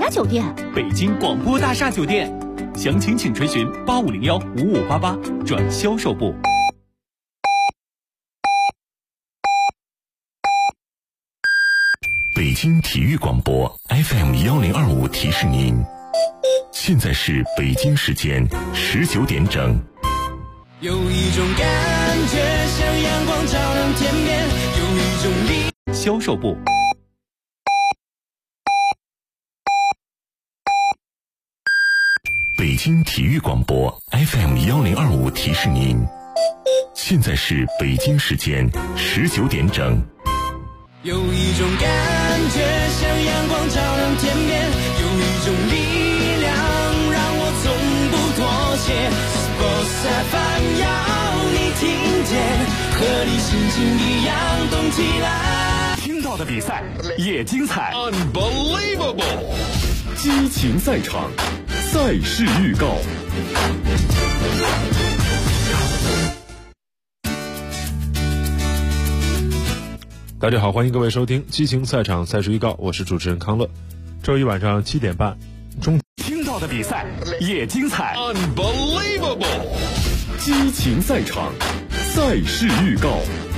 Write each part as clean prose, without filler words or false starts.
酒店？ 北京广播大厦酒店。详情请垂询8501-5588转销售部。 北京体育广播 FM1025提示您，现在是北京时间19点整。 有一种感觉像阳光照亮天边，有一种力。 销售部。 北京体育广播 FM1025提示您，现在是北京时间19点整。 有一种感觉像阳光照亮天边，有一种力量让我从不妥协。Sports FM 要你听见，和你心情一样动起来。 听到的比赛也精彩 ，Unbelievable！ 激情赛场，赛事预告。大家好，欢迎各位收听激情赛场赛事预告，我是主持人康乐。周一晚上7点半， 听到的比赛也精彩 ，Unbelievable！ 激情赛场，赛事预告。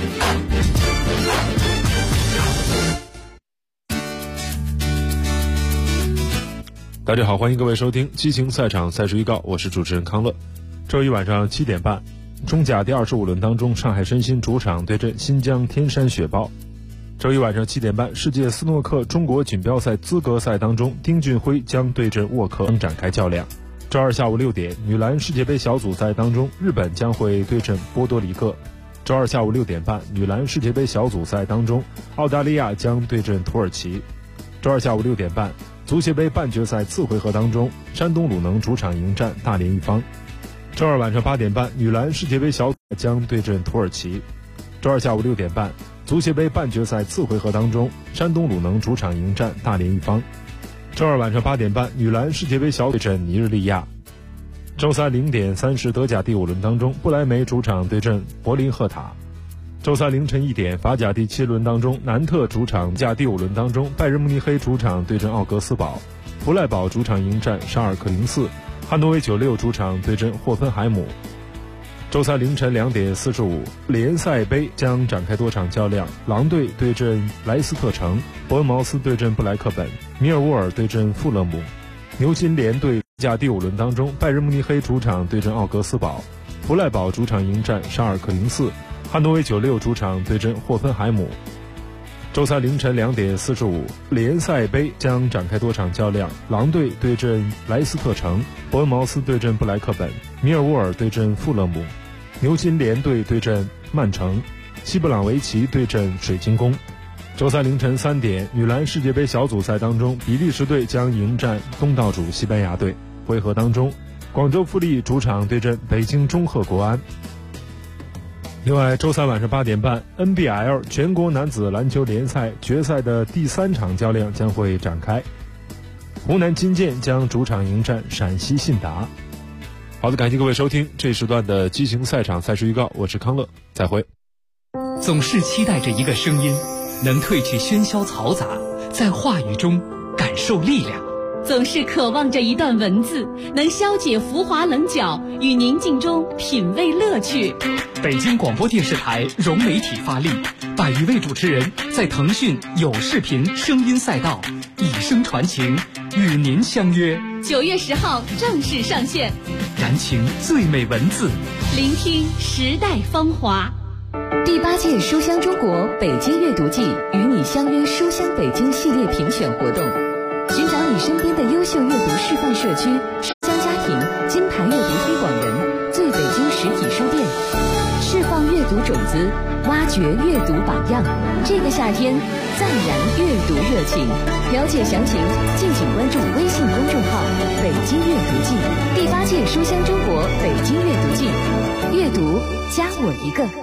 大家好，欢迎各位收听激情赛场赛事预告，我是主持人康乐。周一晚上7点半，中甲第25轮当中，上海申鑫主场对阵新疆天山雪豹。周一晚上7点半，世界斯诺克中国锦标赛资格赛当中，丁俊晖将对阵沃克展开较量。周二下午6点，女篮世界杯小组赛当中，日本将会对阵波多黎各。周二下午6点半，女篮世界杯小组赛当中，澳大利亚将对阵土耳其。周二下午6点半，足协杯半决赛次回合当中，山东鲁能主场迎战大连一方。周二晚上8点半，女篮世界杯小组赛将对阵土耳其。周二下午6点半，足协杯半决赛次回合当中，山东鲁能主场迎战大连一方。周二晚上8点半，女篮世界杯小组赛对阵尼日利亚。周三0点30，德甲第5轮当中，不莱梅主场对阵柏林赫塔。周三凌晨1点，法甲第7轮当中，南特主场甲第5轮当中，拜仁慕尼黑主场对阵奥格斯堡，弗赖堡主场迎战沙尔克04，汉诺威96主场对阵霍芬海姆。周三凌晨2点45，联赛杯将展开多场较量，狼队对阵莱斯特城，伯恩茅斯对阵布莱克本，米尔沃尔对阵富勒姆。牛津联队甲第5轮当中，拜仁慕尼黑主场对阵奥格斯堡，弗赖堡主场迎战沙尔克04，汉诺威96主场对阵霍芬海姆。周三凌晨2点45，联赛杯将展开多场较量，狼队对阵莱斯特城，伯恩茅斯对阵布莱克本，米尔沃尔对阵富勒姆。牛津联队对阵曼城，西布朗维奇对阵水晶宫。周三凌晨3点，女篮世界杯小组赛当中，比利时队将迎战东道主西班牙队。回合当中，广州富力主场对阵北京中赫国安。另外，周三晚上8点半 ，NBL 全国男子篮球联赛决赛的第3场较量将会展开，湖南金健将主场迎战陕西信达。好的，感谢各位收听这一时段的激情赛场赛事预告，我是康乐，再会。 总是期待着一个声音，能褪去喧嚣嘈杂，在话语中感受力量。 总是渴望着一段文字，能消解浮华棱角，与宁静中品味乐趣。 北京广播电视台融媒体发力，100余位主持人在腾讯有视频声音赛道以声传情，与您相约。 9月10号正式上线， 燃情最美文字， 聆听时代风华。 第8届书香中国北京阅读季与你相约书香北京系列评选活动，寻找你身边的优秀阅读示范社区、书香家庭、金牌阅读推广人、最北京实体书店，释放阅读种子，挖掘阅读榜样。这个夏天，再燃阅读热情。了解详情，敬请关注微信公众号“北京阅读季”。第8届书香中国北京阅读季，阅读加我一个。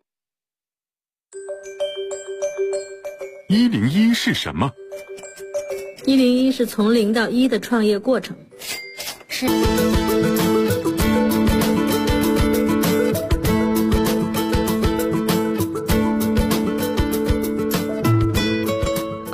101是什么 ？101是从0到1的创业过程。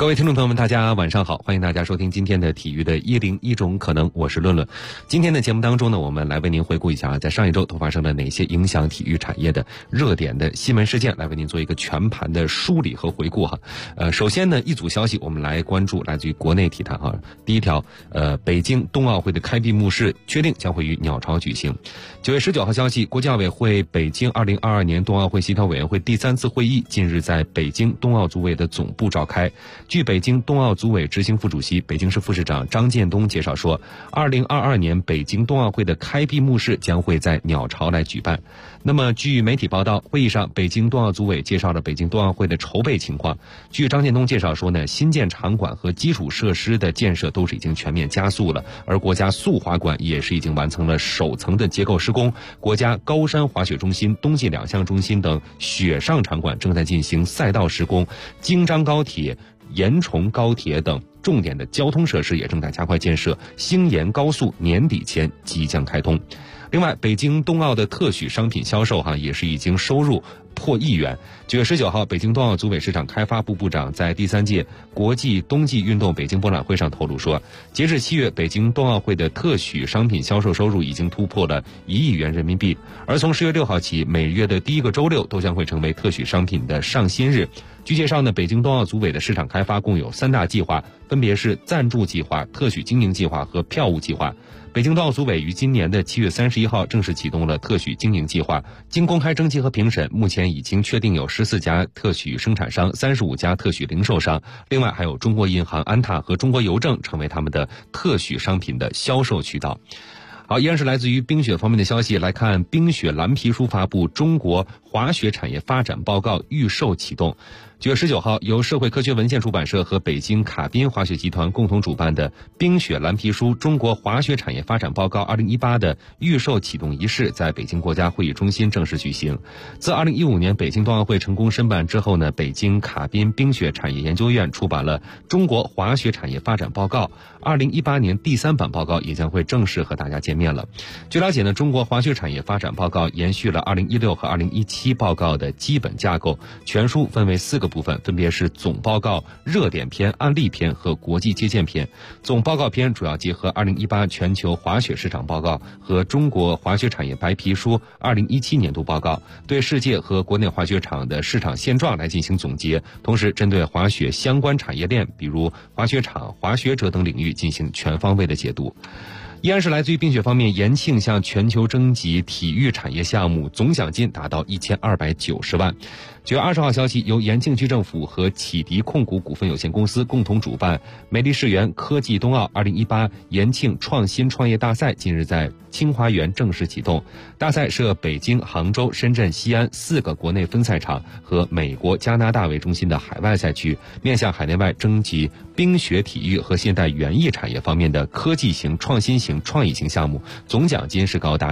各位听众朋友们，大家晚上好，欢迎大家收听今天的体育的101种可能，我是论论。今天的节目当中呢，我们来为您回顾一下在上一周都发生了哪些影响体育产业的热点的新闻事件，来为您做一个全盘的梳理和回顾哈。首先呢，一组消息我们来关注来自于国内体坛哈。第一条，北京冬奥会的开闭幕式确定将会于鸟巢举行。9月19号消息，国际奥委会北京2022年冬奥会协调委员会第3次会议近日在北京冬奥组委的总部召开。据北京冬奥组委执行副主席、北京市副市长张建东介绍说，2022年北京冬奥会的开闭幕式将会在鸟巢来举办。那么据媒体报道，会议上北京冬奥组委介绍了北京冬奥会的筹备情况。据张建东介绍说呢，新建场馆和基础设施的建设都是已经全面加速了，而国家速滑馆也是已经完成了首层的结构施工，国家高山滑雪中心、冬季2项中心等雪上场馆正在进行赛道施工，京张高铁、延崇高铁等重点的交通设施也正在加快建设，兴延高速年底前即将开通。另外，北京冬奥的特许商品销售也是已经收入破亿元。9月19号，北京冬奥组委市场开发部部长在第3届国际冬季运动北京博览会上透露说，截至7月，北京冬奥会的特许商品销售收入已经突破了1亿元人民币。而从10月6号起，每月的第1个周六都将会成为特许商品的上新日。据介绍呢，北京冬奥组委的市场开发共有3大计划，分别是赞助计划、特许经营计划和票务计划。北京冬奥组委于今年的7月31号正式启动了特许经营计划，经公开征集和评审，目前已经确定有14家特许生产商、35家特许零售商，另外还有中国银行、安踏和中国邮政成为他们的特许商品的销售渠道。好，依然是来自于冰雪方面的消息，来看冰雪蓝皮书发布，中国滑雪产业发展报告预售启动。9月19号，由社会科学文献出版社和北京卡宾滑雪集团共同主办的冰雪蓝皮书中国滑雪产业发展报告2018的预售启动仪式在北京国家会议中心正式举行。自2015年北京冬奥会成功申办之后呢，北京卡宾冰雪产业研究院出版了中国滑雪产业发展报告，2018年第3版报告也将会正式和大家见面了。据了解呢，中国滑雪产业发展报告延续了2016和2017报告的基本架构，全书分为4个部分，分别是总报告、热点篇、案例篇和国际借鉴篇。总报告篇主要结合2018全球滑雪市场报告和中国滑雪产业白皮书2017年度报告，对世界和国内滑雪场的市场现状来进行总结，同时针对滑雪相关产业链，比如滑雪场、滑雪者等领域进行全方位的解读。依然是来自于冰雪方面，延庆向全球征集体育产业项目，总奖金达到1290万。9月20号消息，由延庆区政府和启迪控股股份有限公司共同主办美丽世园科技冬奥2018延庆创新创业大赛近日在清华园正式启动。大赛设北京、杭州、深圳、西安4个国内分赛场和美国、加拿大为中心的海外赛区，面向海内外征集冰雪体育和现代园艺产业方面的科技型、创新型、创意型项目，总奖金是高达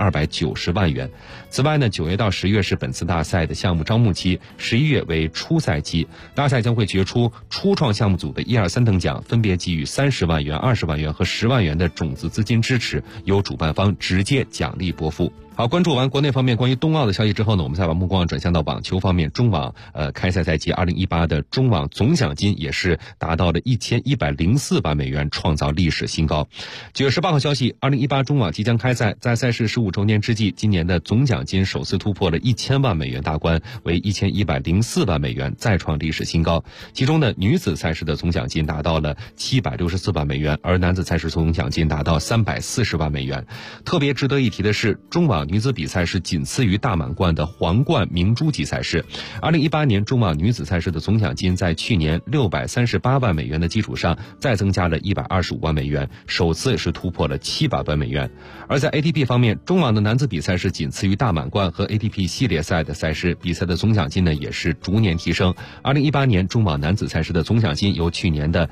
1290万元。此外呢，9月到10月是本次大赛的项目招募期，11月为初赛期。大赛将会决出初创项目组的1、2、3等奖，分别给予30万元、20万元和10万元的种子资金支持，由主办方直接奖励拨付。好，关注完国内方面关于冬奥的消息之后呢，我们再把目光转向到网球方面。中网开赛赛季2018的中网总奖金也是达到了1104万美元，创造历史新高。9月18号消息，2018中网即将开赛，在赛事15周年之际，今年的总奖金首次突破了1000万美元大关，为1104万美元，再创历史新高。其中呢，女子赛事的总奖金达到了764万美元，而男子赛事总奖金达到340万美元。特别值得一提的是，中网女子比赛是仅次于大满贯的皇冠明珠级赛事。2018年中网女子赛事的总奖金在去年638万美元的基础上再增加了125万美元，首次是突破了700万美元。而在 ATP 方面，中网的男子比赛是仅次于大满贯和 ATP 系列赛的赛事，比赛的总奖金呢也是逐年提升。2018年中网男子赛事的总奖金由去年的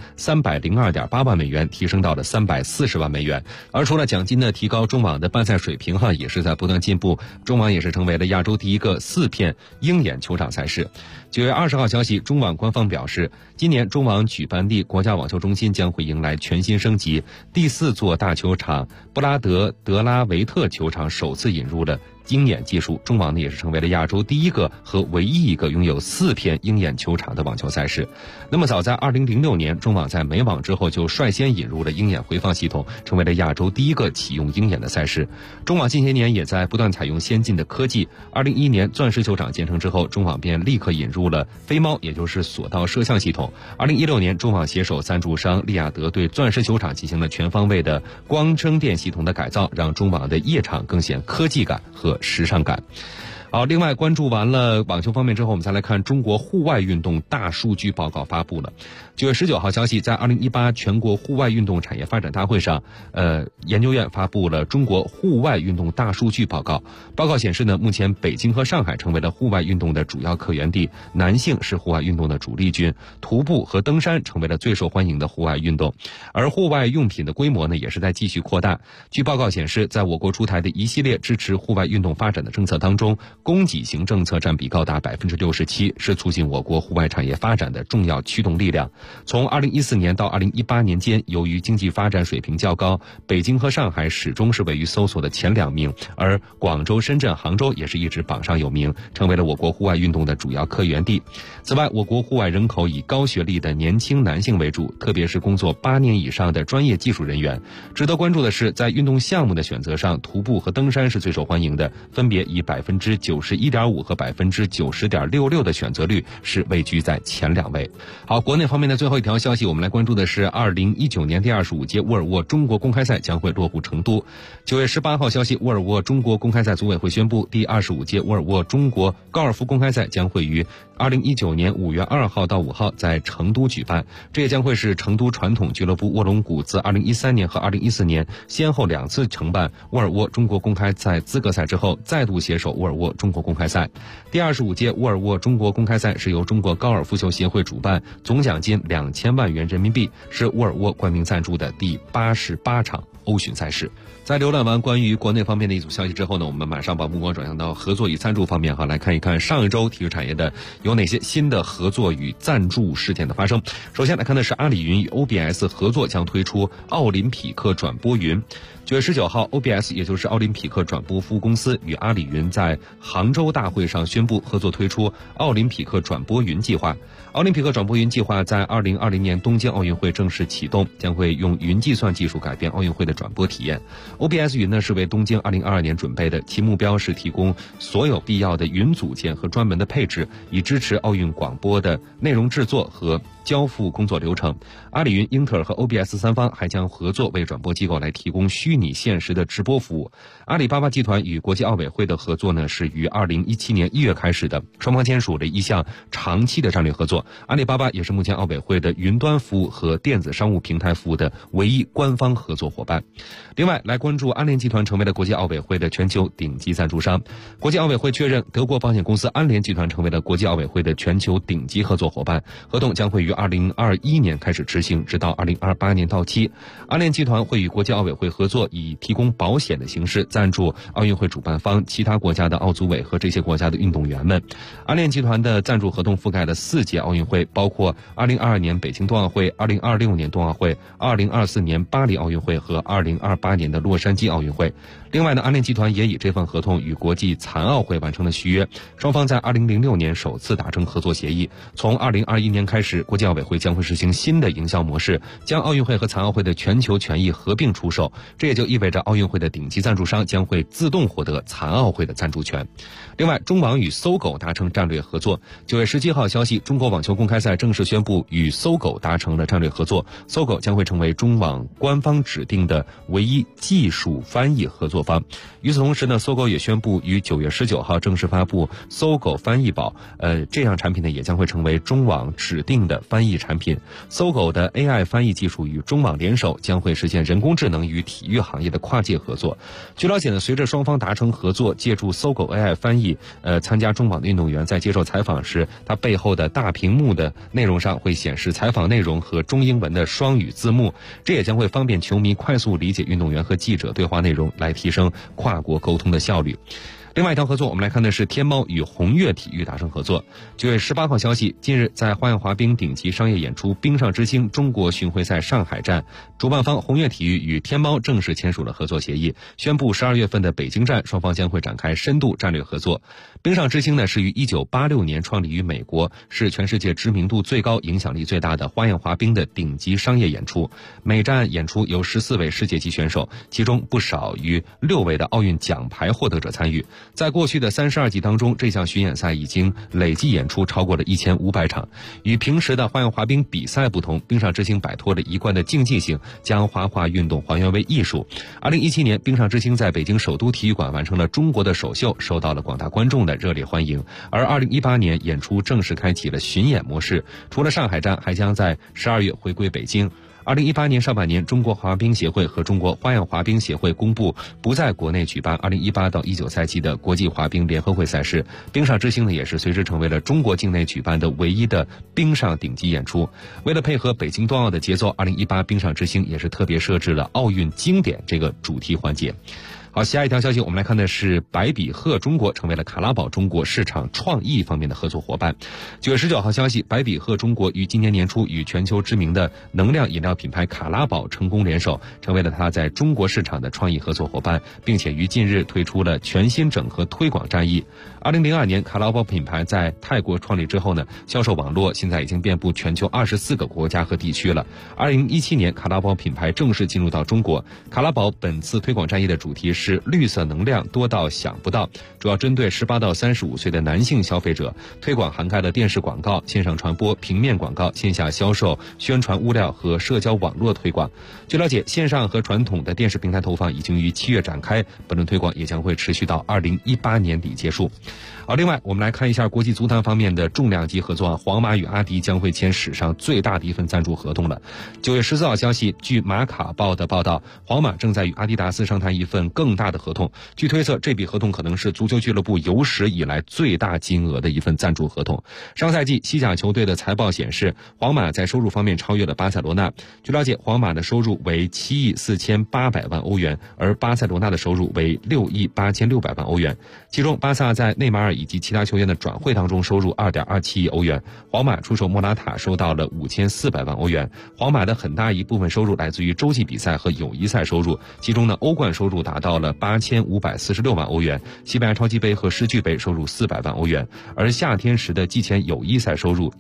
302.8万美元提升到了340万美元。而除了奖金的提高，中网的办赛水平也是在不断进步，中网也是成为了亚洲第一个4片鹰眼球场赛事。9月20号消息，中网官方表示，今年中网举办地国家网球中心将会迎来全新升级，第4座大球场布拉德德拉维特球场首次引入了鹰眼技术，中网呢也是成为了亚洲第一个和唯一一个拥有4片鹰眼球场的网球赛事。那么早在2006年，中网在美网之后就率先引入了鹰眼回放系统，成为了亚洲第一个启用鹰眼的赛事。中网近些年也在不断采用先进的科技。2011年钻石球场建成之后，中网便立刻引入了飞猫，也就是索道摄像系统。2016年，中网携手赞助商利雅得对钻石球场进行了全方位的光声电系统的改造，让中网的夜场更显科技感和时尚感。好，另外关注完了网球方面之后，我们再来看中国户外运动大数据报告发布了。9月19号消息，在2018全国户外运动产业发展大会上，研究院发布了中国户外运动大数据报告。报告显示呢，目前北京和上海成为了户外运动的主要客源地，男性是户外运动的主力军，徒步和登山成为了最受欢迎的户外运动，而户外用品的规模呢也是在继续扩大。据报告显示，在我国出台的一系列支持户外运动发展的政策当中，供给型政策占比高达67%，是促进我国户外产业发展的重要驱动力量。从2014年到2018年间，由于经济发展水平较高，北京和上海始终是位于搜索的前2名，而广州、深圳、杭州也是一直榜上有名，成为了我国户外运动的主要客源地。此外，我国户外人口以高学历的年轻男性为主，特别是工作8年以上的专业技术人员。值得关注的是，在运动项目的选择上，徒步和登山是最受欢迎的，分别以91.5%和90.66%的选择率是位居在前2位。好，国内方面的最后一条消息，我们来关注的是2019年第25届沃尔沃中国公开赛将会落户成都。9月18号消息，沃尔沃中国公开赛组委会宣布，第25届沃尔沃中国高尔夫公开赛将会于2019年5月2号到5号在成都举办。这也将会是成都传统俱乐部卧龙谷自2013年和2014年先后2次承办沃尔沃中国公开赛资格赛之后，再度携手沃尔沃中国公开赛。第25届沃尔沃中国公开赛是由中国高尔夫球协会主办，总奖金2000万元人民币，是沃尔沃冠名赞助的第88场欧巡赛事。在浏览完关于国内方面的一组消息之后呢，我们马上把目光转向到合作与赞助方面来看一看上一周体育产业的有哪些新的合作与赞助事件的发生。首先来看的是阿里云与 OBS 合作将推出奥林匹克转播云。9月19号 ，OBS 也就是奥林匹克转播服务公司与阿里云在杭州大会上宣布合作推出奥林匹克转播云计划。奥林匹克转播云计划在2020年东京奥运会正式启动，将会用云计算技术改变奥运会的转播体验。OBS 云呢是为东京2022年准备的，其目标是提供所有必要的云组件和专门的配置，以支持奥运广播的内容制作和交付工作流程。阿里云、英特尔和 OBS 三方还将合作为转播机构来提供虚拟现实的直播服务。阿里巴巴集团与国际奥委会的合作呢是于2017年1月开始的，双方签署了一项长期的战略合作。阿里巴巴也是目前奥委会的云端服务和电子商务平台服务的唯一官方合作伙伴。另外来关注安联集团成为了国际奥委会的全球顶级赞助商。国际奥委会确认德国保险公司安联集团成为了国际奥委会的全球顶级合作伙伴，合同将会于2021年开始执行，直到2028年到期。安联集团会与国际奥委会合作，以提供保险的形式赞助奥运会主办方、其他国家的奥组委和这些国家的运动员们。安联集团的赞助合同覆盖了4届奥运会，包括2022年北京冬奥会、2026年冬奥会、2024年巴黎奥运会和2028年的洛杉矶奥运会。另外呢，安联集团也以这份合同与国际残奥会完成了续约，双方在2006年首次达成合作协议。从2021年开始，国际奥委会将会实行新的营销模式，将奥运会和残奥会的全球权益合并出售，这也就意味着奥运会的顶级赞助商将会自动获得残奥会的赞助权。另外，中网与搜狗达成战略合作。9月17号消息，中国网球公开赛正式宣布与搜狗达成了战略合作，搜狗将会成为中网官方指定的唯一技术翻译合作方。与此同时呢，搜狗也宣布于9月19号正式发布搜狗翻译宝，这样产品呢也将会成为中网指定的翻译产品。搜狗的 AI 翻译技术与中网联手，将会实现人工智能与体育行业的跨界合作。据了解呢，随着双方达成合作，借助搜狗 AI 翻译，参加中网的运动员在接受采访时，他背后的大屏幕的内容上会显示采访内容和中英文的双语字幕，这也将会方便球迷快速理解运动员和记者对话内容，来提升跨国沟通的效率。 另外一条合作，我们来看的是天猫与宏悦体育达成合作。9月18号消息，近日在花样滑冰顶级商业演出冰上之星中国巡回赛上海站，主办方宏悦体育与天猫正式签署了合作协议，宣布12月份的北京站，双方将会展开深度战略合作。冰上之星呢，是于1986年创立于美国，是全世界知名度最高、影响力最大的花样滑冰的顶级商业演出。每站演出由14位世界级选手，其中不少于6位的奥运奖牌获得者参与。在过去的32季当中，这项巡演赛已经累计演出超过了1500场。与平时的花样滑冰比赛不同，冰上之星摆脱了一贯的竞技性，将滑滑运动还原为艺术。2017年，冰上之星在北京首都体育馆完成了中国的首秀，受到了广大观众的热烈欢迎。而2018年，演出正式开启了巡演模式，除了上海站，还将在12月回归北京。2018年上半年，中国滑冰协会和中国花样滑冰协会公布不在国内举办2018到19赛季的国际滑冰联合会赛事。冰上之星呢，也是随之成为了中国境内举办的唯一的冰上顶级演出。为了配合北京冬奥的节奏，2018冰上之星也是特别设置了奥运经典这个主题环节。好，下一条消息我们来看的是白比赫中国成为了卡拉宝中国市场创意方面的合作伙伴。9月19号消息，白比赫中国于今年年初与全球知名的能量饮料品牌卡拉宝成功联手，成为了他在中国市场的创意合作伙伴，并且于近日推出了全新整合推广战役。2002年卡拉宝品牌在泰国创立之后呢，销售网络现在已经遍布全球24个国家和地区了。2017年卡拉宝品牌正式进入到中国。卡拉宝本次推广战役的主题是绿色能量多到想不到，主要针对18到35岁的男性消费者，推广涵盖了电视广告、线上传播、平面广告、线下销售、宣传物料和社交网络推广。据了解，线上和传统的电视平台投放已经于7月展开，本轮推广也将会持续到2018年底结束。好，另外我们来看一下国际足坛方面的重量级合作，皇马与阿迪将会签史上最大的一份赞助合同了。9月14号消息，据马卡报的报道，皇马正在与阿迪达斯商谈一份更大的合同。据推测，这笔合同可能是足球俱乐部有史以来最大金额的一份赞助合同。上赛季西甲球队的财报显示，皇马在收入方面超越了巴塞罗那。据了解，皇马的收入为7亿4800万欧元，而巴塞罗那的收入为6亿8600万欧元。其中，巴萨在内马尔以及其他球员的转会当中收入2.27亿欧元，皇马出售莫拉塔收到了5400万欧元。皇马的很大一部分收入来自于洲际比赛和友谊赛收入，其中呢，欧冠收入达到了8546万欧元，西班牙超级杯和世俱杯收入400万欧元，而夏天时的季前友谊赛收入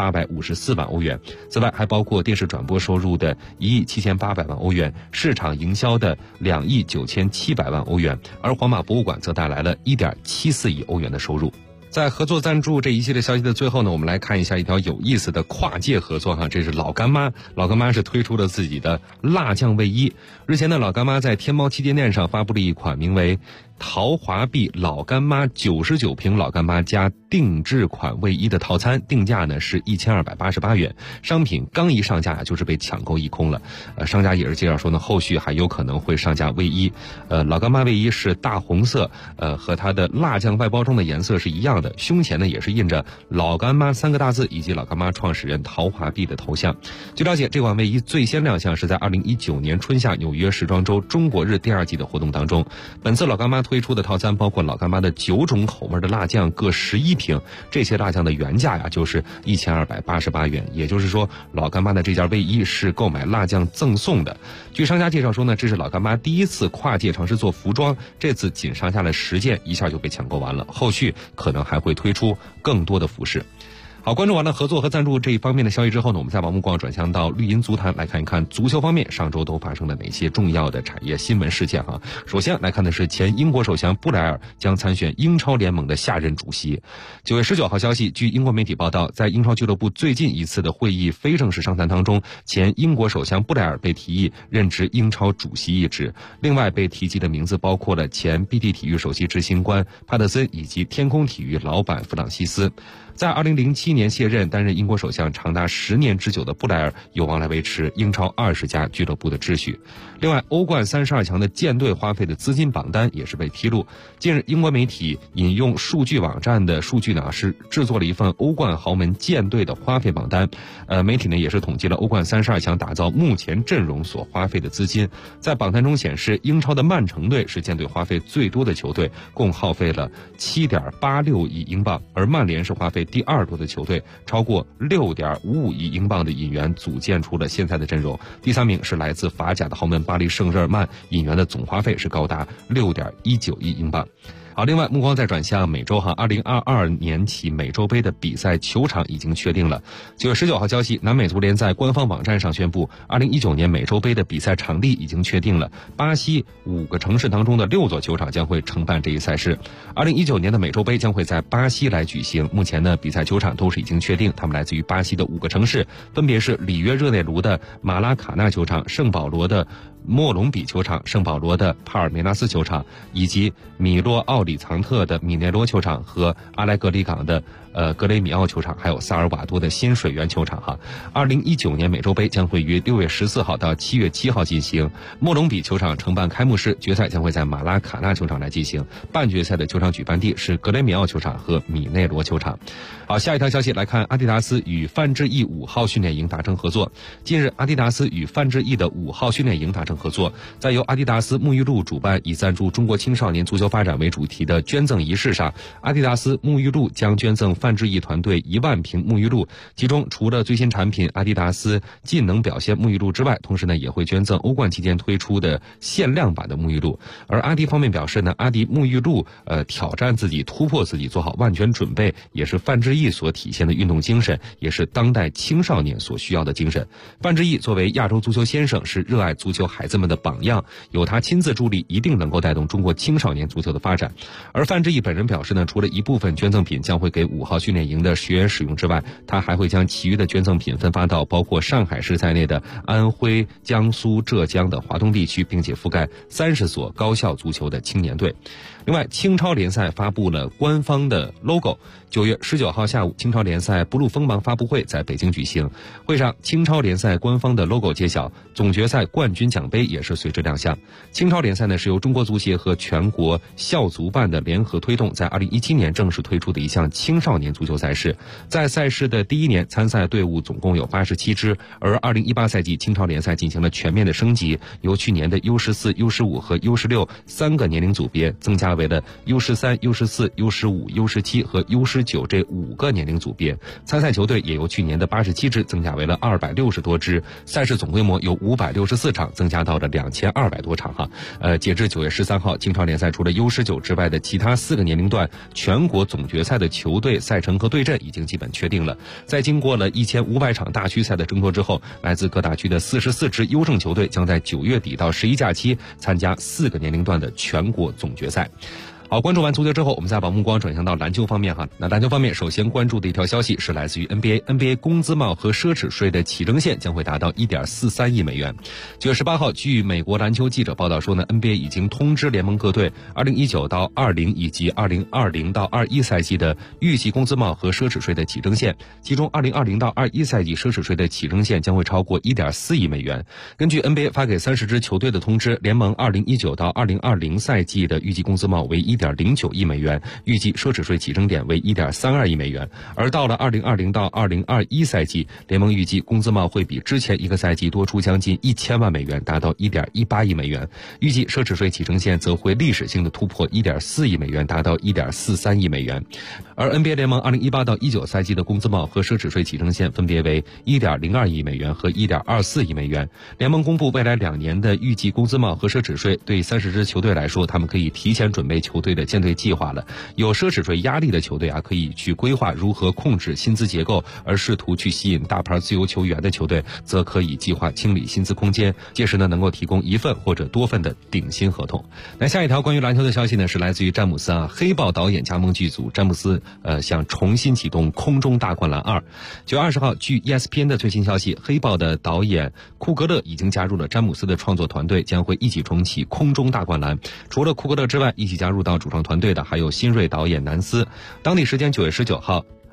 1854万欧元。此外，还包括电视转播收入的1亿7800万欧元，市场营销的2亿9700万欧元，而皇马博物馆则带来了1.74亿欧元的收入。在合作赞助这一系列消息的最后呢，我们来看一下一条有意思的跨界合作哈，这是老干妈是推出了自己的辣酱卫衣。日前呢，老干妈在天猫旗舰店上发布了一款名为陶华碧老干妈99瓶老干妈加定制款卫衣的套餐，定价呢是1288元，商品刚一上架就是被抢购一空了。商家也是介绍说呢，后续还有可能会上架卫衣。老干妈卫衣是大红色，和它的辣酱外包装的颜色是一样的，胸前呢也是印着老干妈3个大字以及老干妈创始人陶华碧的头像。据了解，这款卫衣最先亮相是在2019年春夏纽约时装周中国日第2季的活动当中。本次老干妈推出的套餐包括老干妈的9种口味的辣酱各11瓶，这些辣酱的原价就是1288元，也就是说老干妈的这件卫衣是购买辣酱赠送的。据商家介绍说呢，这是老干妈第一次跨界尝试做服装，这次仅上架了10件，一下就被抢购完了，后续可能还会推出更多的服饰。好，关注完了合作和赞助这一方面的消息之后呢，我们再把目光转向到绿茵足坛，来看一看足球方面上周都发生了哪些重要的产业新闻事件哈。首先来看的是前英国首相布莱尔将参选英超联盟的下任主席。9月19号消息，据英国媒体报道，在英超俱乐部最近一次的会议非正式商谈当中，前英国首相布莱尔被提议任职英超主席一职。另外被提及的名字包括了前 BT 体育首席执行官帕特森以及天空体育老板弗朗西斯。在2007 2017年卸任担任英国首相长达10年之久的布莱尔有望来维持英超20家俱乐部的秩序。另外，欧冠32强的舰队花费的资金榜单也是被披露。近日，英国媒体引用数据网站的数据呢，是制作了一份欧冠豪门舰队的花费榜单。媒体呢也是统计了欧冠32强打造目前阵容所花费的资金。在榜单中显示，英超的曼城队是舰队花费最多的球队，共耗费了7.86亿英镑，而曼联是花费第2多的球队，超过6.55亿英镑的引援组建出了现在的阵容。第3名是来自法甲的豪门巴黎圣日耳曼，引援的总花费是高达6.19亿英镑。好，另外目光再转向美洲2022年起美洲杯的比赛球场已经确定了。9月19号消息，南美足联在官方网站上宣布，2019年美洲杯的比赛场地已经确定了，巴西5个城市当中的6座球场将会承办这一赛事。2019年的美洲杯将会在巴西来举行，目前呢比赛球场都是已经确定，他们来自于巴西的5个城市，分别是里约热内卢的马拉卡纳球场、圣保罗的莫隆比球场、圣保罗的帕尔梅纳斯球场，以及米洛奥里藏特的米内罗球场和阿莱格里港的格雷米奥球场，还有萨尔瓦多的新水源球场2019年美洲杯将会于6月14号到7月7号进行，莫隆比球场承办开幕式，决赛将会在马拉卡纳球场来进行，半决赛的球场举办地是格雷米奥球场和米内罗球场。好，下一条消息来看，阿迪达斯与范志毅5号训练营达成合作。近日，阿迪达斯与范志毅的5号训练营达成合作，在由阿迪达斯沐浴露主办以赞助中国青少年足球发展为主题的捐赠仪式上，阿迪达斯沐浴露将捐赠范志毅团队1万瓶沐浴露，其中除了最新产品阿迪达斯技能表现沐浴露之外，同时呢也会捐赠欧冠期间推出的限量版的沐浴露。而阿迪方面表示呢，阿迪沐浴露挑战自己、突破自己，做好万全准备，也是范志毅所体现的运动精神，也是当代青少年所需要的精神。范志毅作为亚洲足球先生，是热爱足球孩子们的榜样，有他亲自助力，一定能够带动中国青少年足球的发展。而范志毅本人表示呢，除了一部分捐赠品将会给5号训练营的学员使用之外，他还会将其余的捐赠品分发到包括上海市在内的安徽、江苏、浙江的华东地区，并且覆盖30所高校足球的青年队。另外，青超联赛发布了官方的 logo。9月19号下午，青超联赛不露锋芒发布会在北京举行。会上，青超联赛官方的 logo 揭晓，总决赛冠军奖杯也是随之亮相。青超联赛呢是由中国足协和全国校足办的联合推动，在2017年正式推出的一项青少年足球赛事。在赛事的第1年，参赛队伍总共有87支，而2018赛季青超联赛进行了全面的升级，由去年的 U14、U15 和 U16 3个年龄组别增加为了 U13、U14、U15、U17 和 U19这5个年龄组别，参赛球队也由去年的87支增加为了260多支，赛事总规模由564场增加到了2200多场截至9月13号，青超联赛除了 U19 之外的其他4个年龄段全国总决赛的球队赛程和对阵已经基本确定了。在经过了1500场大区赛的争夺之后，来自各大区的44支优胜球队将在9月底到11假期参加4个年龄段的全国总决赛。好，关注完足球之后，我们再把目光转向到篮球方面那篮球方面，首先关注的一条消息是来自于 NBA 工资帽和奢侈税的起征线将会达到 1.43 亿美元。9月18号，据美国篮球记者报道说呢 ，NBA 已经通知联盟各队2019到20以及2020到21赛季的预计工资帽和奢侈税的起征线，其中2020到21赛季奢侈税的起征线将会超过 1.4 亿美元。根据 NBA 发给30支球队的通知，联盟2019到2020赛季的预计工资帽为1.09亿美元，预计奢侈税起征点为 1.32 亿美元。而到了2020到2021赛季，联盟预计工资帽会比之前一个赛季多出将近1000万美元，达到 1.18 亿美元。预计奢侈税起征线则会历史性的突破 1.4 亿美元，达到 1.43 亿美元。而 NBA 联盟2018到19赛季的工资帽和奢侈税起征线分别为 1.02 亿美元和 1.24 亿美元。联盟公布未来2年的预计工资帽和奢侈税，对30支球队来说，他们可以提前准备球队的建队计划了。有奢侈税压力的球队可以去规划如何控制薪资结构，而试图去吸引大牌自由球员的球队则可以计划清理薪资空间，届时呢能够提供1份或者多份的顶薪合同。那下一条关于篮球的消息呢，是来自于詹姆斯黑豹导演加盟剧组詹姆斯想重新启动空中大灌篮2。9月20号，据 ESPN 的最新消息，黑豹的导演库格勒已经加入了詹姆斯的创作团队，将会一起重启空中大灌篮。除了库格勒之外，一起加入到主创团队的还有新锐导演南斯。当地时间9月19号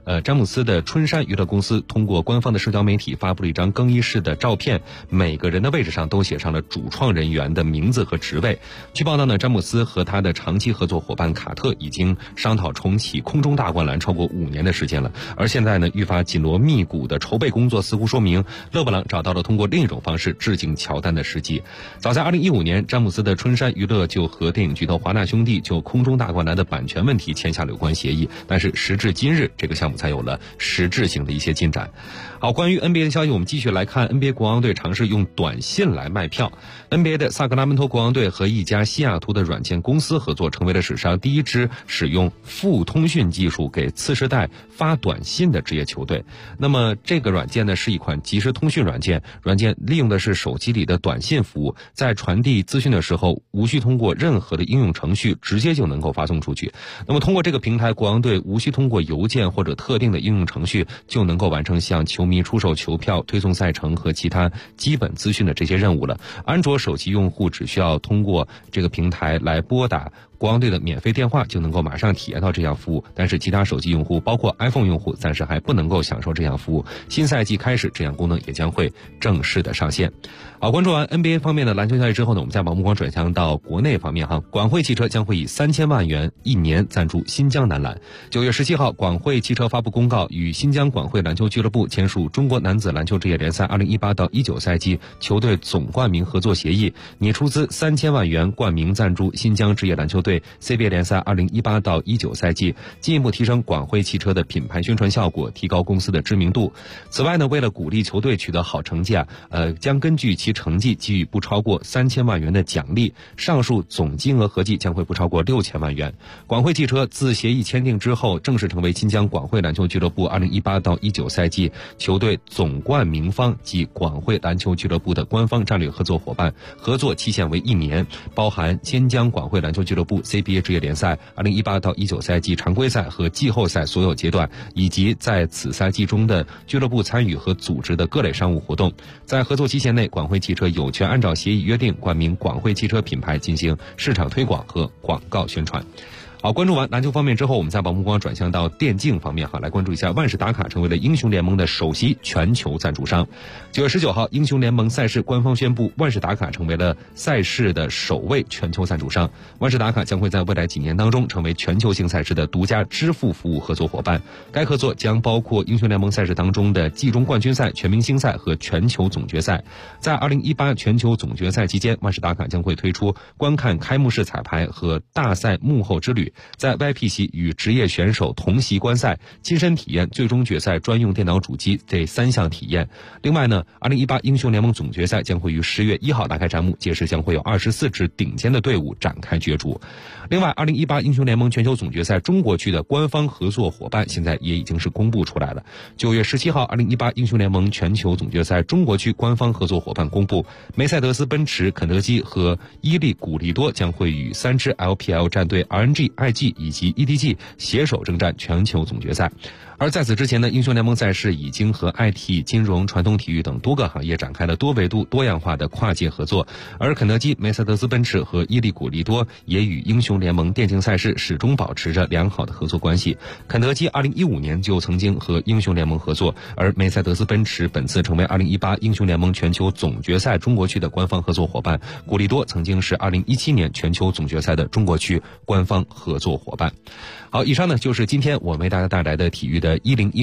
詹姆斯的春山娱乐公司通过官方的社交媒体发布了一张更衣室的照片，每个人的位置上都写上了主创人员的名字和职位。据报道呢，詹姆斯和他的长期合作伙伴卡特已经商讨重启空中大灌篮超过5年的时间了，而现在呢，愈发紧锣密鼓的筹备工作似乎说明勒布朗找到了通过另一种方式致敬乔丹的时机。早在2015年，詹姆斯的春山娱乐就和电影巨头华纳兄弟就空中大灌篮的版权问题签下了有关协议，但是时至今日，这个项目才有了实质性的一些进展。好，关于 NBA 的消息，我们继续来看 NBA 国王队尝试用短信来卖票。NBA 的萨克拉门托国王队和一家西雅图的软件公司合作，成为了史上第一支使用副通讯技术给次世代发短信的职业球队。那么这个软件呢，是一款即时通讯软件，利用的是手机里的短信服务，在传递资讯的时候无需通过任何的应用程序，直接就能够发送出去。那么通过这个平台，国王队无需通过邮件或者特定的应用程序，就能够完成向球迷出售球票、推送赛程和其他基本资讯的这些任务了。安卓手机用户只需要通过这个平台来拨打国王队的免费电话，就能够马上体验到这项服务。但是其他手机用户，包括 iPhone 用户，暂时还不能够享受这项服务。新赛季开始，这项功能也将会正式的上线。好，关注完 NBA 方面的篮球消息之后呢，我们再把目光转向到国内方面哈。广汇汽车将会以3000万元1年赞助新疆男篮。9月17号，广汇汽车发布公告，与新疆广汇篮球俱乐部签署中国男子篮球职业联赛2018到19赛季球队总冠名合作协议，拟出资3000万元冠名赞助新疆职业篮球队 CBA 联赛2018到19赛季，进一步提升广汇汽车的品牌宣传效果，提高公司的知名度。此外呢，为了鼓励球队取得好成绩将根据其成绩给予不超过3000万元的奖励，上述总金额合计将会不超过6000万元。广汇汽车自协议签订之后，正式成为新疆广汇篮球俱乐部2018到19赛季球队总冠名方及广汇篮球俱乐部的官方战略合作伙伴，合作期限为1年，包含新疆广汇篮球俱乐部 CBA 职业联赛2018到19赛季常规赛和季后赛所有阶段，以及在此赛季中的俱乐部参与和组织的各类商务活动。在合作期限内，广汇汽车有权按照协议约定冠名广汇汽车品牌进行市场推广和广告宣传。好，关注完篮球方面之后，我们再把目光转向到电竞方面来关注一下万事达卡成为了英雄联盟的首席全球赞助商。9月19号，英雄联盟赛事官方宣布，万事达卡成为了赛事的首位全球赞助商。万事达卡将会在未来几年当中成为全球性赛事的独家支付服务合作伙伴。该合作将包括英雄联盟赛事当中的季中冠军赛、全明星赛和全球总决赛。在2018全球总决赛期间，万事达卡将会推出观看开幕式彩排和大赛幕后之旅，在 VIP 席与职业选手同席观赛，亲身体验最终决赛专用电脑主机这3项体验。另外呢，2018英雄联盟总决赛将会于10月1号拉开战幕，届时将会有24支顶尖的队伍展开角逐。另外，2018英雄联盟全球总决赛中国区的官方合作伙伴现在也已经是公布出来了。9月17号，2018英雄联盟全球总决赛中国区官方合作伙伴公布，梅赛德斯奔驰、肯德基和伊利古利多将会与3支 LPL 战队 RNG、IG 以及 EDG 携手征战全球总决赛。而在此之前呢，英雄联盟赛事已经和 IT、金融、传统体育等多个行业展开了多维度、多样化的跨界合作。而肯德基、梅赛德斯奔驰和伊利古利多也与英雄联盟电竞赛事始终保持着良好的合作关系。肯德基2015年就曾经和英雄联盟合作，而梅赛德斯奔驰本次成为2018英雄联盟全球总决赛中国区的官方合作伙伴。古利多曾经是2017年全球总决赛的中国区官方合作伙伴。好，以上呢就是今天我为大家带来的体育的101